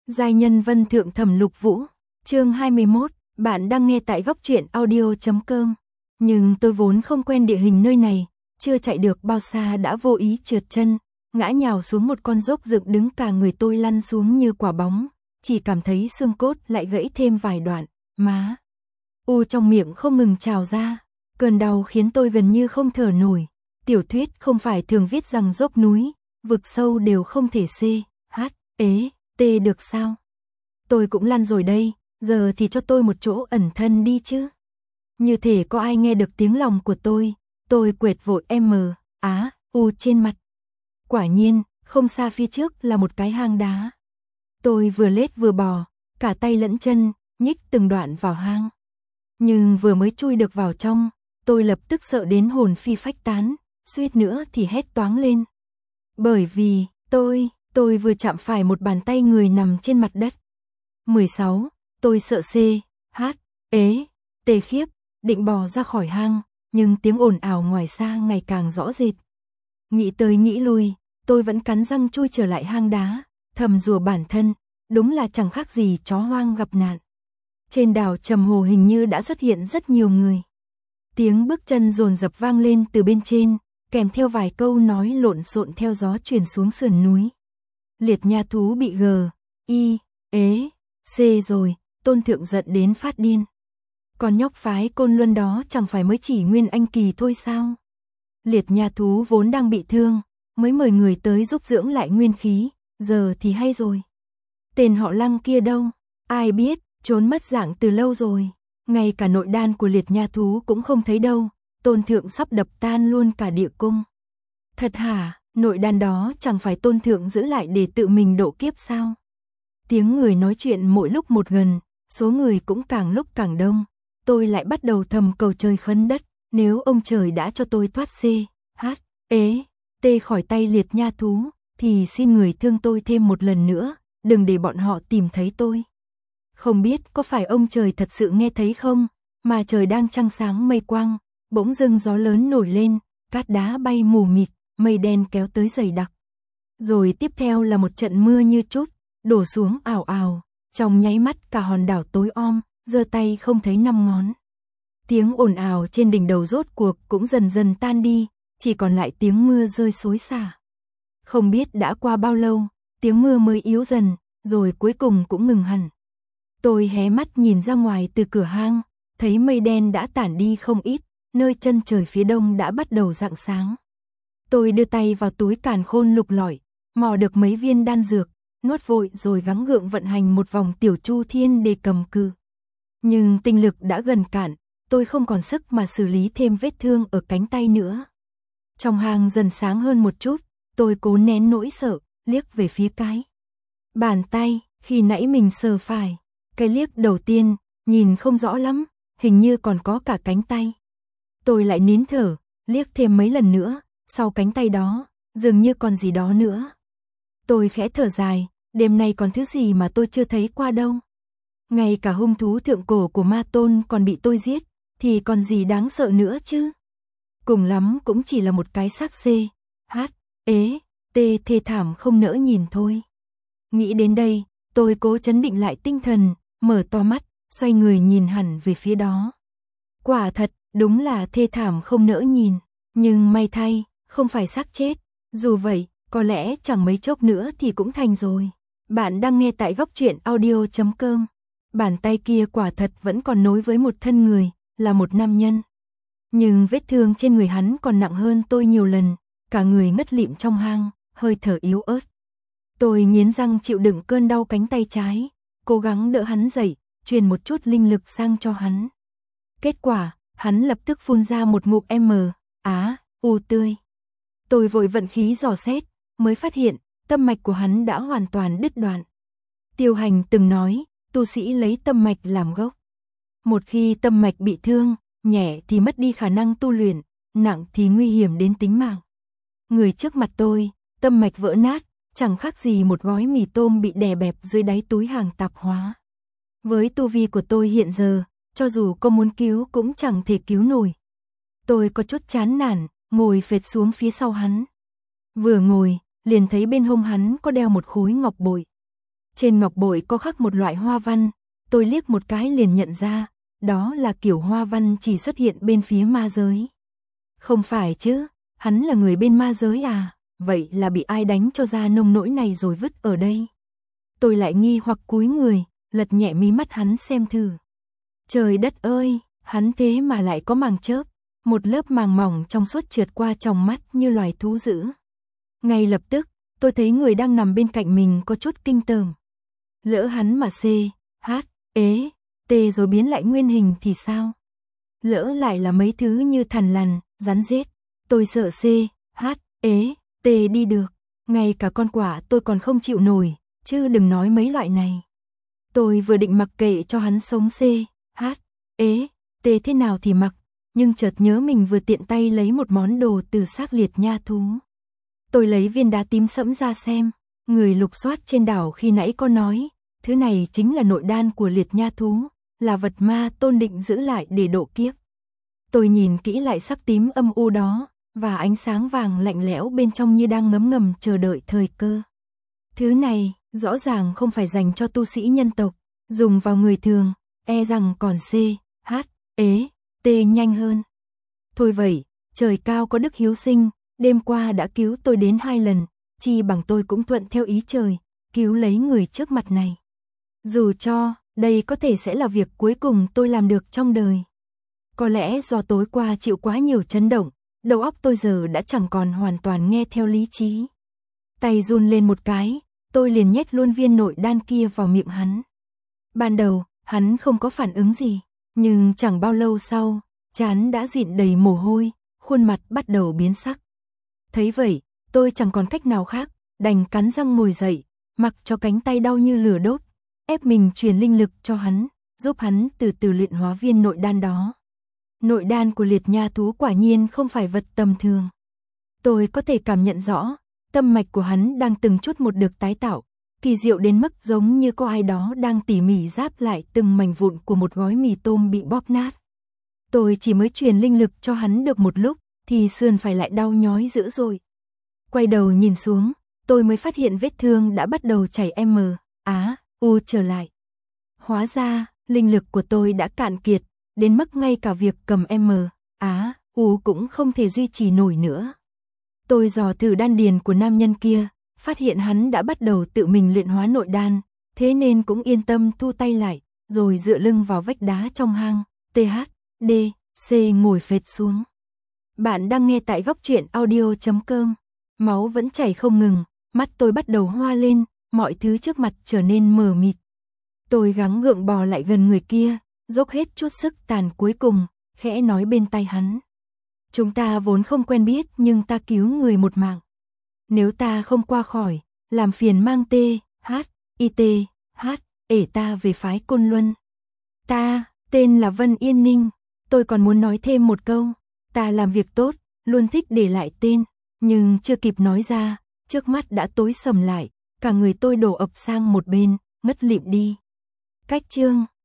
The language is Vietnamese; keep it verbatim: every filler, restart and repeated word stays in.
Giai nhân vân thượng thẩm lục vũ, chương hai mươi mốt, bạn đang nghe tại góc truyện audio chấm com. Nhưng tôi vốn không quen địa hình nơi này, chưa chạy được bao xa đã vô ý trượt chân, ngã nhào xuống một con dốc dựng đứng, cả người tôi lăn xuống như quả bóng, chỉ cảm thấy xương cốt lại gãy thêm vài đoạn, má u trong miệng không ngừng trào ra, cơn đau khiến tôi gần như không thở nổi. Tiểu thuyết không phải thường viết rằng dốc núi, vực sâu đều không thể c, h, ế, t được sao? Tôi cũng lăn rồi đây, giờ thì cho tôi một chỗ ẩn thân đi chứ. Như thể có ai nghe được tiếng lòng của tôi, tôi quệt vội m, á, u trên mặt. Quả nhiên, không xa phía trước là một cái hang đá. Tôi vừa lết vừa bò, cả tay lẫn chân, nhích từng đoạn vào hang. Nhưng vừa mới chui được vào trong, tôi lập tức sợ đến hồn phi phách tán, suýt nữa thì hét toáng lên. Bởi vì, tôi, tôi vừa chạm phải một bàn tay người nằm trên mặt đất. mười sáu, tôi sợ c, h, ế, tê khiếp, định bò ra khỏi hang, nhưng tiếng ồn ào ngoài xa ngày càng rõ rệt. Nghĩ tới nghĩ lui, tôi vẫn cắn răng chui trở lại hang đá, thầm rủa bản thân, đúng là chẳng khác gì chó hoang gặp nạn. Trên đảo Trầm Hồ hình như đã xuất hiện rất nhiều người. Tiếng bước chân dồn dập vang lên từ bên trên, kèm theo vài câu nói lộn xộn theo gió truyền xuống sườn núi. Liệt nha thú bị g, y, ế, c rồi, Tôn Thượng giận đến phát điên. Còn nhóc phái Côn Luân đó chẳng phải mới chỉ nguyên anh kỳ thôi sao? Liệt nha thú vốn đang bị thương, mới mời người tới giúp dưỡng lại nguyên khí, giờ thì hay rồi. Tên họ Lăng kia đâu? Ai biết, trốn mất dạng từ lâu rồi. Ngay cả nội đan của liệt nha thú cũng không thấy đâu, Tôn Thượng sắp đập tan luôn cả địa cung. Thật hả, nội đan đó chẳng phải Tôn Thượng giữ lại để tự mình độ kiếp sao? Tiếng người nói chuyện mỗi lúc một gần, số người cũng càng lúc càng đông. Tôi lại bắt đầu thầm cầu trời khấn đất, nếu ông trời đã cho tôi thoát c, h, ế, t khỏi tay liệt nha thú, thì xin người thương tôi thêm một lần nữa, đừng để bọn họ tìm thấy tôi. Không biết có phải ông trời thật sự nghe thấy không, mà trời đang trăng sáng mây quang, bỗng dưng gió lớn nổi lên, cát đá bay mù mịt, mây đen kéo tới dày đặc. Rồi tiếp theo là một trận mưa như trút, đổ xuống ào ào, trong nháy mắt cả hòn đảo tối om, giơ tay không thấy năm ngón. Tiếng ồn ào trên đỉnh đầu rốt cuộc cũng dần dần tan đi, chỉ còn lại tiếng mưa rơi xối xả. Không biết đã qua bao lâu, tiếng mưa mới yếu dần, rồi cuối cùng cũng ngừng hẳn. Tôi hé mắt nhìn ra ngoài từ cửa hang, thấy mây đen đã tản đi không ít, nơi chân trời phía đông đã bắt đầu rạng sáng. Tôi đưa tay vào túi càn khôn lục lọi, mò được mấy viên đan dược, nuốt vội rồi gắng gượng vận hành một vòng tiểu chu thiên để cầm cự. Nhưng tinh lực đã gần cạn, tôi không còn sức mà xử lý thêm vết thương ở cánh tay nữa. Trong hang dần sáng hơn một chút, tôi cố nén nỗi sợ, liếc về phía cái bàn tay, khi nãy mình sờ phải. Cái liếc đầu tiên, nhìn không rõ lắm, hình như còn có cả cánh tay. Tôi lại nín thở, liếc thêm mấy lần nữa, sau cánh tay đó, dường như còn gì đó nữa. Tôi khẽ thở dài, đêm nay còn thứ gì mà tôi chưa thấy qua đâu. Ngay cả hung thú thượng cổ của Ma Tôn còn bị tôi giết, thì còn gì đáng sợ nữa chứ. Cùng lắm cũng chỉ là một cái xác c, h, ế, t thê thảm không nỡ nhìn thôi. Nghĩ đến đây, tôi cố trấn định lại tinh thần, mở to mắt, xoay người nhìn hẳn về phía đó. Quả thật, đúng là thê thảm không nỡ nhìn, nhưng may thay, không phải xác chết. Dù vậy, có lẽ chẳng mấy chốc nữa thì cũng thành rồi. Bạn đang nghe tại góc truyện audio chấm com. Bàn tay kia quả thật vẫn còn nối với một thân người, là một nam nhân. Nhưng vết thương trên người hắn còn nặng hơn tôi nhiều lần, cả người ngất lịm trong hang, hơi thở yếu ớt. Tôi nghiến răng chịu đựng cơn đau cánh tay trái, cố gắng đỡ hắn dậy, truyền một chút linh lực sang cho hắn. Kết quả, hắn lập tức phun ra một ngụm m, á, u tươi. Tôi vội vận khí dò xét, mới phát hiện, tâm mạch của hắn đã hoàn toàn đứt đoạn. Tiêu Hành từng nói, tu sĩ lấy tâm mạch làm gốc. Một khi tâm mạch bị thương, nhẹ thì mất đi khả năng tu luyện, nặng thì nguy hiểm đến tính mạng. Người trước mặt tôi, tâm mạch vỡ nát, chẳng khác gì một gói mì tôm bị đè bẹp dưới đáy túi hàng tạp hóa. Với tu vi của tôi hiện giờ, cho dù có muốn cứu cũng chẳng thể cứu nổi. Tôi có chút chán nản, ngồi phệt xuống phía sau hắn. Vừa ngồi, liền thấy bên hông hắn có đeo một khối ngọc bội. Trên ngọc bội có khắc một loại hoa văn, tôi liếc một cái liền nhận ra, đó là kiểu hoa văn chỉ xuất hiện bên phía ma giới. Không phải chứ, hắn là người bên ma giới à, vậy là bị ai đánh cho ra nông nỗi này rồi vứt ở đây. Tôi lại nghi hoặc cúi người, lật nhẹ mí mắt hắn xem thử. Trời đất ơi, hắn thế mà lại có màng chớp, một lớp màng mỏng trong suốt trượt qua trong mắt như loài thú dữ. Ngay lập tức, tôi thấy người đang nằm bên cạnh mình có chút kinh tởm. Lỡ hắn mà C, H, ế, T rồi biến lại nguyên hình thì sao? Lỡ lại là mấy thứ như thằn lằn, rắn rết, tôi sợ C, H, ế, T đi được, ngay cả con quạ tôi còn không chịu nổi, chứ đừng nói mấy loại này. Tôi vừa định mặc kệ cho hắn sống C, H, ế, T thế nào thì mặc, nhưng chợt nhớ mình vừa tiện tay lấy một món đồ từ xác liệt nha thú. Tôi lấy viên đá tím sẫm ra xem, người lục soát trên đảo khi nãy có nói, thứ này chính là nội đan của liệt nha thú, là vật ma Tôn định giữ lại để độ kiếp. Tôi nhìn kỹ lại sắc tím âm u đó, và ánh sáng vàng lạnh lẽo bên trong như đang ngấm ngầm chờ đợi thời cơ. Thứ này, rõ ràng không phải dành cho tu sĩ nhân tộc, dùng vào người thường, e rằng còn C, H, ế, T nhanh hơn. Thôi vậy, trời cao có đức hiếu sinh, đêm qua đã cứu tôi đến hai lần, chi bằng tôi cũng thuận theo ý trời, cứu lấy người trước mặt này. Dù cho, đây có thể sẽ là việc cuối cùng tôi làm được trong đời. Có lẽ do tối qua chịu quá nhiều chấn động, đầu óc tôi giờ đã chẳng còn hoàn toàn nghe theo lý trí. Tay run lên một cái, tôi liền nhét luôn viên nội đan kia vào miệng hắn. Ban đầu, hắn không có phản ứng gì, nhưng chẳng bao lâu sau, trán đã dịn đầy mồ hôi, khuôn mặt bắt đầu biến sắc. Thấy vậy, tôi chẳng còn cách nào khác, đành cắn răng ngồi dậy, mặc cho cánh tay đau như lửa đốt, ép mình truyền linh lực cho hắn, giúp hắn từ từ luyện hóa viên nội đan đó. Nội đan của liệt nha thú quả nhiên không phải vật tầm thường. Tôi có thể cảm nhận rõ, tâm mạch của hắn đang từng chút một được tái tạo, kỳ diệu đến mức giống như có ai đó đang tỉ mỉ ráp lại từng mảnh vụn của một gói mì tôm bị bóp nát. Tôi chỉ mới truyền linh lực cho hắn được một lúc, thì sườn phải lại đau nhói dữ rồi. Quay đầu nhìn xuống, tôi mới phát hiện vết thương đã bắt đầu chảy M, Á, U trở lại. Hóa ra, linh lực của tôi đã cạn kiệt, đến mức ngay cả việc cầm M, Á, U cũng không thể duy trì nổi nữa. Tôi dò thử đan điền của nam nhân kia, phát hiện hắn đã bắt đầu tự mình luyện hóa nội đan, thế nên cũng yên tâm thu tay lại, rồi dựa lưng vào vách đá trong hang, T H, D, C ngồi phệt xuống. Bạn đang nghe tại góc truyện audio chấm com. Máu vẫn chảy không ngừng, mắt tôi bắt đầu hoa lên, mọi thứ trước mặt trở nên mờ mịt. Tôi gắng gượng bò lại gần người kia, dốc hết chút sức tàn cuối cùng, khẽ nói bên tai hắn. Chúng ta vốn không quen biết nhưng ta cứu người một mạng. Nếu ta không qua khỏi, làm phiền mang T, H, I T, H, ể ta về phái Côn Luân. Ta, tên là Vân Yên Ninh, tôi còn muốn nói thêm một câu, ta làm việc tốt, luôn thích để lại tên, nhưng chưa kịp nói ra, trước mắt đã tối sầm lại, cả người tôi đổ ập sang một bên, ngất lịm đi. Cách chương